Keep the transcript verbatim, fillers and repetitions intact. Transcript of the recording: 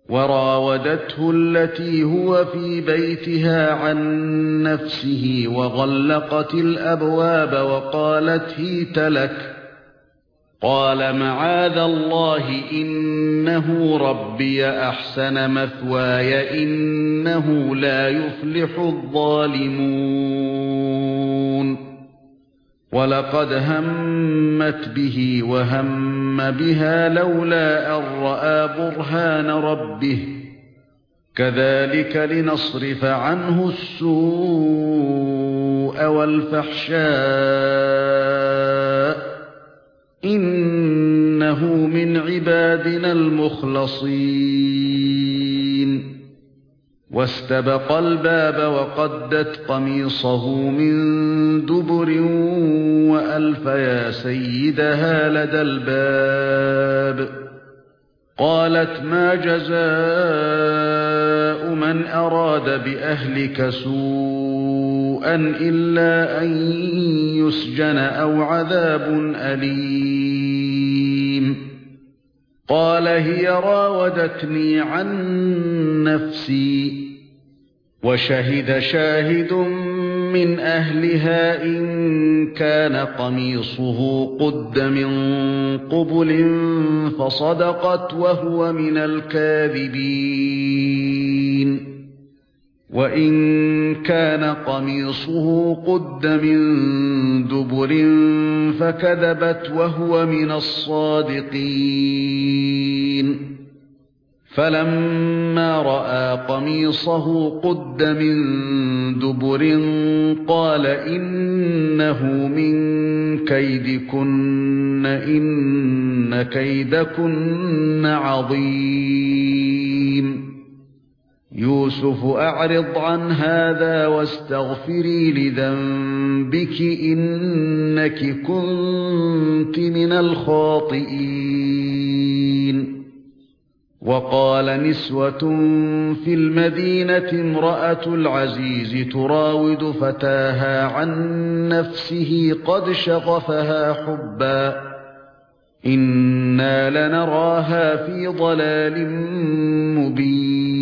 وراودته التي هو في بيتها عن نفسه وغلقت الأبواب وقالت هيت لك قال معاذ الله إنه ربي أحسن مثواي إنه لا يفلح الظالمون ولقد همت به وهم بها لولا أن رأى برهان ربه كذلك لنصرف عنه السوء والفحشاء إنه من عبادنا المخلصين واستبق الباب وقدت قميصه من دبر وألف يا سيدها لدى الباب قالت ما جزاء من أراد بأهلك سوءا إلا أن يسجن أو عذاب أليم قال هي راودتني عن نفسي وشهد شاهد من أهلها إن كان قميصه قد من قبل فصدقت وهو من الكاذبين وإن كان قميصه قد من دبر فكذبت وهو من الصادقين فلما رأى قميصه قد من دبر قال إنه من كيدكن إن كيدكن عظيم يوسف أعرض عن هذا واستغفري لذنبك إنك كنت من الخاطئين وقال نسوة في المدينة امرأة العزيز تراود فتاها عن نفسه قد شغفها حبا إنا لنراها في ضلال مبين